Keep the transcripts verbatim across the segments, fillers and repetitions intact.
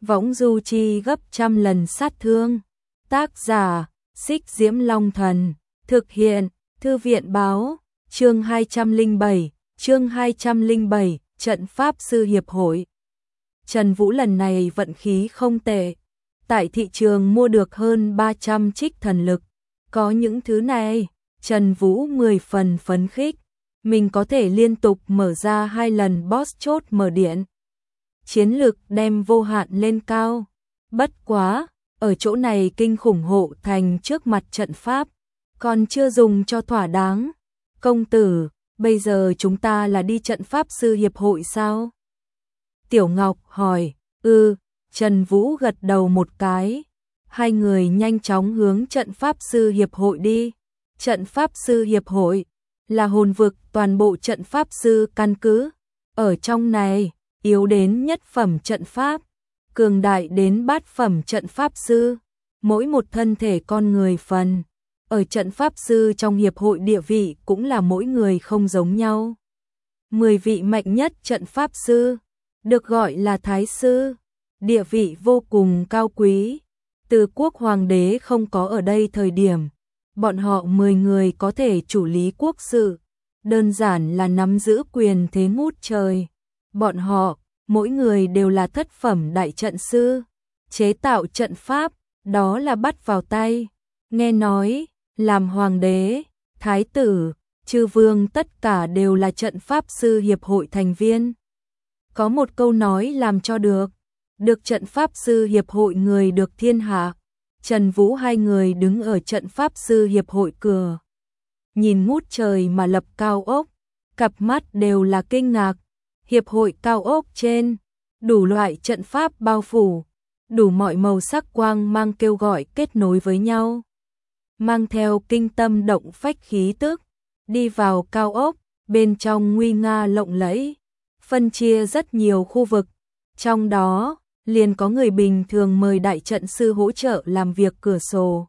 võng du chi gấp trăm lần sát thương. Tác giả, Xích Diễm Long Thần, thực hiện, Thư viện báo, chương hai trăm lẻ bảy, chương hai trăm lẻ bảy, trận pháp sư hiệp hội. Trần Vũ lần này vận khí không tệ, tại thị trường mua được hơn ba trăm trích thần lực. Có những thứ này, Trần Vũ mười phần phấn khích, mình có thể liên tục mở ra hai lần boss chốt mở điện. Chiến lực đem vô hạn lên cao. Bất quá, ở chỗ này kinh khủng hộ thành trước mặt trận pháp, còn chưa dùng cho thỏa đáng. Công tử, bây giờ chúng ta là đi trận pháp sư hiệp hội sao? Tiểu Ngọc hỏi. Ừ, Trần Vũ gật đầu một cái. Hai người nhanh chóng hướng trận pháp sư hiệp hội đi. Trận pháp sư hiệp hội là hồn vực toàn bộ trận pháp sư căn cứ. Ở trong này, yếu đến nhất phẩm trận pháp, cường đại đến bát phẩm trận pháp sư, mỗi một thân thể con người phần. Ở trận pháp sư trong hiệp hội địa vị cũng là mỗi người không giống nhau. Mười vị mạnh nhất trận pháp sư, được gọi là thái sư, địa vị vô cùng cao quý. Từ quốc hoàng đế không có ở đây thời điểm, bọn họ mười người có thể chủ lý quốc sự, đơn giản là nắm giữ quyền thế ngút trời. Bọn họ, mỗi người đều là thất phẩm đại trận sư, chế tạo trận pháp, đó là bắt vào tay. Nghe nói, làm hoàng đế, thái tử, chư vương tất cả đều là trận pháp sư hiệp hội thành viên. Có một câu nói làm cho được, được trận pháp sư hiệp hội người được thiên hạ. Trần Vũ hai người đứng ở trận pháp sư hiệp hội cửa, nhìn ngút trời mà lập cao ốc, cặp mắt đều là kinh ngạc. Hiệp hội cao ốc trên, đủ loại trận pháp bao phủ, đủ mọi màu sắc quang mang kêu gọi kết nối với nhau, mang theo kinh tâm động phách khí tức. Đi vào cao ốc, bên trong nguy nga lộng lẫy, phân chia rất nhiều khu vực, trong đó liền có người bình thường mời đại trận sư hỗ trợ làm việc cửa sổ.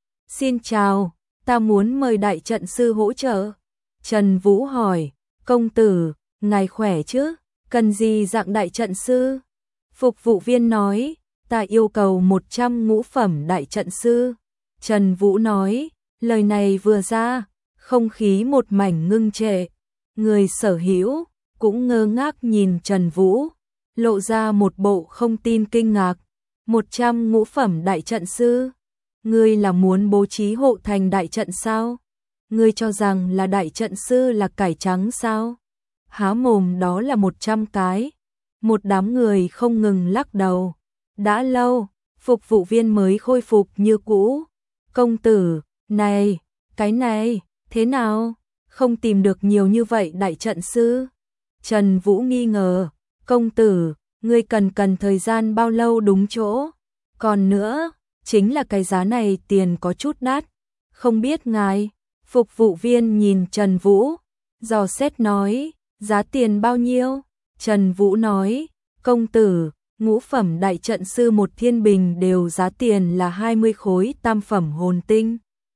Xin chào, ta muốn mời đại trận sư hỗ trợ. Trần Vũ hỏi. Công tử, ngài khỏe chứ? Cần gì dạng đại trận sư? Phục vụ viên nói. Ta yêu cầu một trăm ngũ phẩm đại trận sư. Trần Vũ nói. Lời này vừa ra, không khí một mảnh ngưng trệ. Người sở hữu cũng ngơ ngác nhìn Trần Vũ, lộ ra một bộ không tin kinh ngạc. Một trăm ngũ phẩm đại trận sư? Ngươi là muốn bố trí hộ thành đại trận sao? Ngươi cho rằng là đại trận sư là cải trắng sao? Há mồm đó là một trăm cái. Một đám người không ngừng lắc đầu. Đã lâu, phục vụ viên mới khôi phục như cũ. Công tử, này, cái này, thế nào? Không tìm được nhiều như vậy đại trận sư? Trần Vũ nghi ngờ. Công tử, ngươi cần cần thời gian bao lâu đúng chỗ? Còn nữa, chính là cái giá này tiền có chút đắt. Không biết ngài. Phục vụ viên nhìn Trần Vũ, dò xét nói, giá tiền bao nhiêu? Trần Vũ nói, công tử, ngũ phẩm đại trận sư một thiên bình đều giá tiền là hai mươi khối tam phẩm hồn tinh.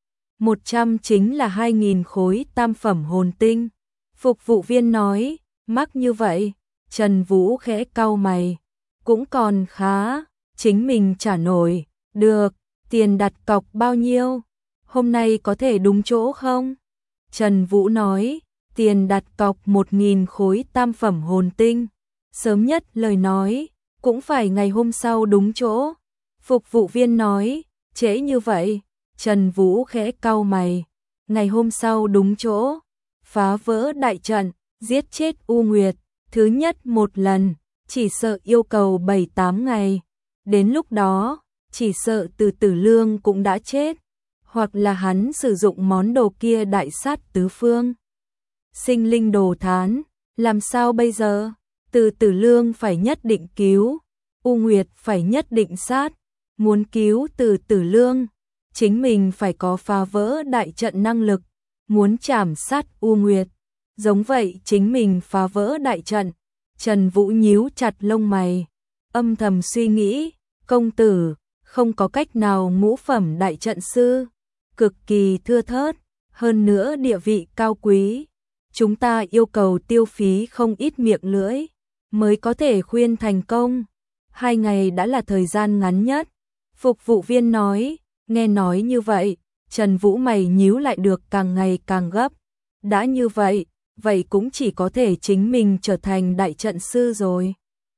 một trăm chính là hai nghìn khối tam phẩm hồn tinh. Phục vụ viên nói, mắc như vậy. Trần Vũ khẽ cau mày, cũng còn khá, chính mình trả nổi. Được, tiền đặt cọc bao nhiêu? Hôm nay có thể đúng chỗ không? Trần Vũ nói, tiền đặt cọc một nghìn khối tam phẩm hồn tinh. Sớm nhất lời nói, cũng phải ngày hôm sau đúng chỗ. Phục vụ viên nói, trễ như vậy. Trần Vũ khẽ cau mày, ngày hôm sau đúng chỗ. Phá vỡ đại trận, giết chết U Nguyệt, thứ nhất một lần, chỉ sợ yêu cầu bảy tám ngày. Đến lúc đó, chỉ sợ Từ Tử Lương cũng đã chết. Hoặc là hắn sử dụng món đồ kia đại sát tứ phương. Sinh linh đồ thán, làm sao bây giờ? Từ Tử Lương phải nhất định cứu, U Nguyệt phải nhất định sát. Muốn cứu Từ Tử Lương, chính mình phải có phá vỡ đại trận năng lực. Muốn trảm sát U Nguyệt, giống vậy chính mình phá vỡ đại trận. Trần Vũ nhíu chặt lông mày, âm thầm suy nghĩ, công tử, không có cách nào ngũ phẩm đại trận sư, cực kỳ thưa thớt, hơn nữa địa vị cao quý. Chúng ta yêu cầu tiêu phí không ít miệng lưỡi, mới có thể khuyên thành công. Hai ngày đã là thời gian ngắn nhất. Phục vụ viên nói, nghe nói như vậy, Trần Vũ mày nhíu lại được càng ngày càng gấp. Đã như vậy, vậy cũng chỉ có thể chính mình trở thành đại trận sư rồi.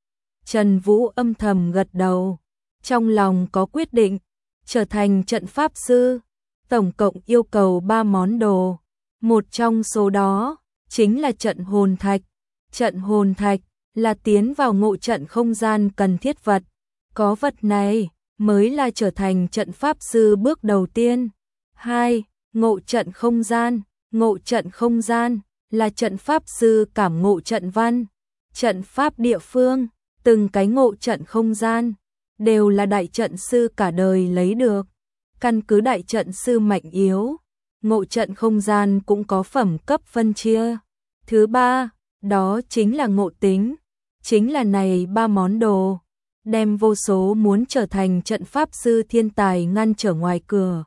Trần Vũ âm thầm gật đầu, trong lòng có quyết định, trở thành trận pháp sư, tổng cộng yêu cầu ba món đồ. Một trong số đó, chính là trận hồn thạch. Trận hồn thạch là tiến vào ngộ trận không gian cần thiết vật. Có vật này mới là trở thành trận pháp sư bước đầu tiên. Hai, ngộ trận không gian. Ngộ trận không gian là trận pháp sư cảm ngộ trận văn, trận pháp địa phương, từng cái ngộ trận không gian đều là đại trận sư cả đời lấy được. Căn cứ đại trận sư mạnh yếu, ngộ trận không gian cũng có phẩm cấp phân chia. Thứ ba, đó chính là ngộ tính, chính là này ba món đồ, đem vô số muốn trở thành trận pháp sư thiên tài ngăn trở ngoài cửa.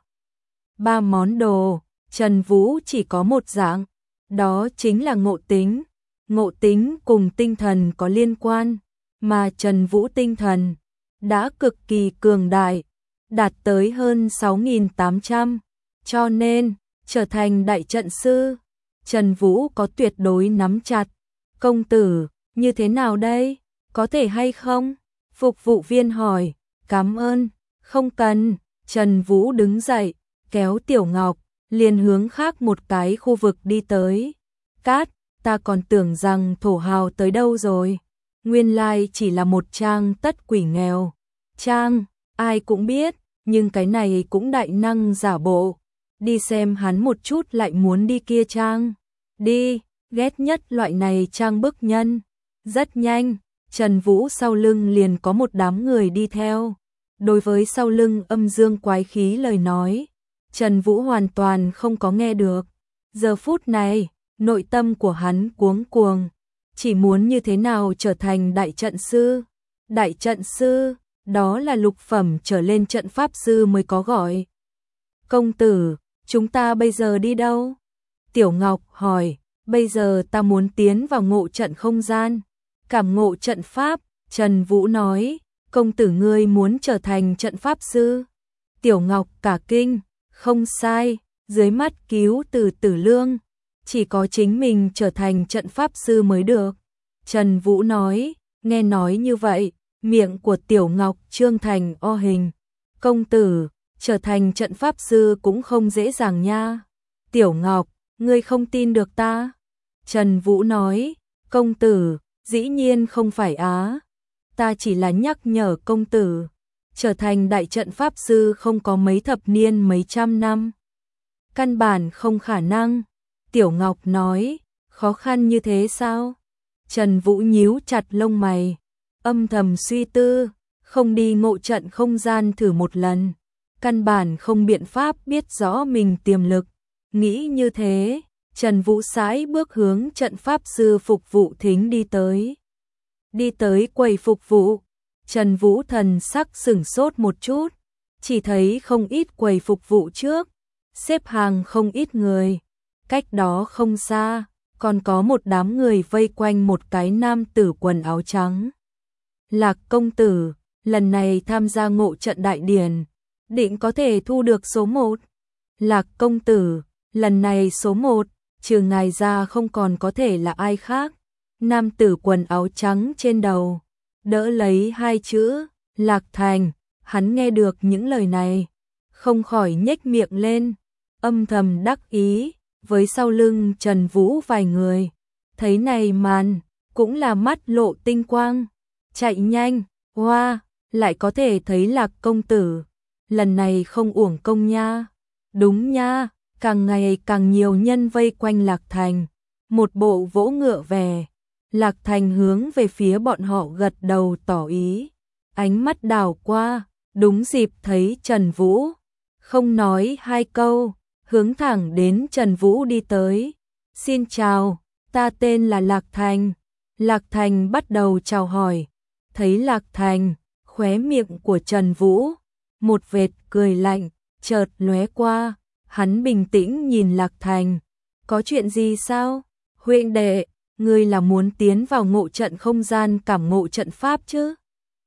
Ba món đồ, Trần Vũ chỉ có một dạng, đó chính là ngộ tính. Ngộ tính cùng tinh thần có liên quan, mà Trần Vũ tinh thần đã cực kỳ cường đại, đạt tới hơn sáu nghìn tám trăm, cho nên trở thành đại trận sư, Trần Vũ có tuyệt đối nắm chặt. Công tử, như thế nào đây? Có thể hay không? Phục vụ viên hỏi. Cảm ơn, không cần. Trần Vũ đứng dậy, kéo Tiểu Ngọc, liền hướng khác một cái khu vực đi tới. Cát, ta còn tưởng rằng thổ hào tới đâu rồi. Nguyên lai chỉ là một trang tất quỷ nghèo. Trang, ai cũng biết, nhưng cái này cũng đại năng giả bộ. Đi xem hắn một chút lại muốn đi kia trang. Đi, ghét nhất loại này trang bức nhân. Rất nhanh, Trần Vũ sau lưng liền có một đám người đi theo. Đối với sau lưng âm dương quái khí lời nói, Trần Vũ hoàn toàn không có nghe được. Giờ phút này, nội tâm của hắn cuống cuồng, chỉ muốn như thế nào trở thành đại trận sư. Đại trận sư, đó là lục phẩm trở lên trận pháp sư mới có gọi. Công tử, chúng ta bây giờ đi đâu? Tiểu Ngọc hỏi, bây giờ ta muốn tiến vào ngộ trận không gian, cảm ngộ trận pháp. Trần Vũ nói, công tử ngươi muốn trở thành trận pháp sư. Tiểu Ngọc cả kinh, không sai, dưới mắt cứu từ Tử Lương, chỉ có chính mình trở thành trận pháp sư mới được. Trần Vũ nói, nghe nói như vậy, miệng của Tiểu Ngọc trương thành o hình. Công tử, trở thành trận pháp sư cũng không dễ dàng nha. Tiểu Ngọc, ngươi không tin được ta? Trần Vũ nói, công tử, dĩ nhiên không phải á. Ta chỉ là nhắc nhở công tử, trở thành đại trận pháp sư không có mấy thập niên mấy trăm năm. Căn bản không khả năng. Tiểu Ngọc nói, khó khăn như thế sao? Trần Vũ nhíu chặt lông mày, âm thầm suy tư, không đi ngộ trận không gian thử một lần, căn bản không biện pháp biết rõ mình tiềm lực. Nghĩ như thế, Trần Vũ sải bước hướng trận pháp sư phục vụ thính đi tới. Đi tới quầy phục vụ, Trần Vũ thần sắc sửng sốt một chút, chỉ thấy không ít quầy phục vụ trước, xếp hàng không ít người, cách đó không xa, còn có một đám người vây quanh một cái nam tử quần áo trắng. Lạc công tử, lần này tham gia ngộ trận đại điển, định có thể thu được số một. Lạc công tử, lần này số một, trừ ngài ra không còn có thể là ai khác. Nam tử quần áo trắng trên đầu, đỡ lấy hai chữ, Lạc Thành. Hắn nghe được những lời này, không khỏi nhếch miệng lên, âm thầm đắc ý, với sau lưng Trần Vũ vài người. Thấy này màn, cũng là mắt lộ tinh quang, chạy nhanh, hoa, wow, lại có thể thấy Lạc công tử, lần này không uổng công nha. Đúng nha, càng ngày càng nhiều nhân vây quanh Lạc Thành, một bộ vỗ ngựa về. Lạc Thành hướng về phía bọn họ gật đầu tỏ ý, ánh mắt đảo qua, đúng dịp thấy Trần Vũ, không nói hai câu, hướng thẳng đến Trần Vũ đi tới. Xin chào, ta tên là Lạc Thành. Lạc Thành bắt đầu chào hỏi, thấy Lạc Thành, khóe miệng của Trần Vũ, một vệt cười lạnh, chợt lóe qua, hắn bình tĩnh nhìn Lạc Thành, có chuyện gì sao? Huynh đệ, ngươi là muốn tiến vào ngộ trận không gian cảm ngộ trận pháp chứ?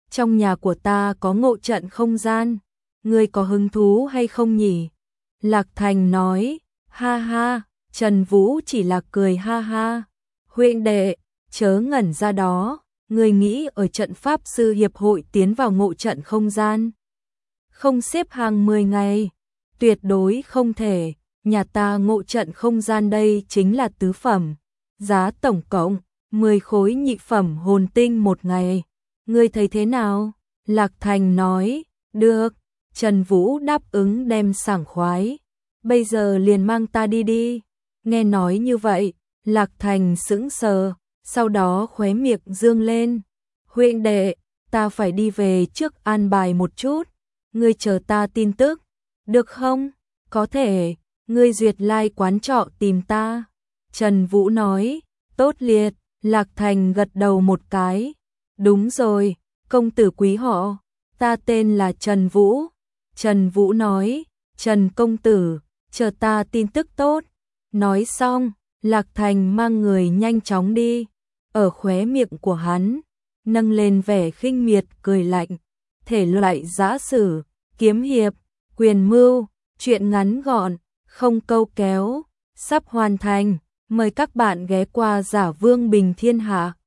trong nhà của ta có ngộ trận không gian, ngươi có hứng thú hay không nhỉ? Lạc Thành nói, ha ha, Trần Vũ chỉ là cười ha ha. Huynh đệ, chớ ngẩn ra đó, ngươi nghĩ ở trận pháp sư hiệp hội tiến vào ngộ trận không gian không xếp hàng mười ngày, tuyệt đối không thể, nhà ta ngộ trận không gian đây chính là tứ phẩm, giá tổng cộng mười khối nhị phẩm hồn tinh một ngày, ngươi thấy thế nào? Lạc Thành nói, được, Trần Vũ đáp ứng đem sảng khoái, bây giờ liền mang ta đi đi. Nghe nói như vậy, Lạc Thành sững sờ, sau đó khóe miệng dương lên, huynh đệ, ta phải đi về trước an bài một chút, ngươi chờ ta tin tức, được không? Có thể, ngươi duyệt lai quán trọ tìm ta. Trần Vũ nói, tốt liệt, Lạc Thành gật đầu một cái, đúng rồi, công tử quý họ, ta tên là Trần Vũ. Trần Vũ nói, Trần công tử, chờ ta tin tức tốt. Nói xong, Lạc Thành mang người nhanh chóng đi, ở khóe miệng của hắn, nâng lên vẻ khinh miệt cười lạnh, thể loại giã sử, kiếm hiệp, quyền mưu, truyện ngắn gọn, không câu kéo, sắp hoàn thành, mời các bạn ghé qua Giả Vương Bình Thiên Hạ.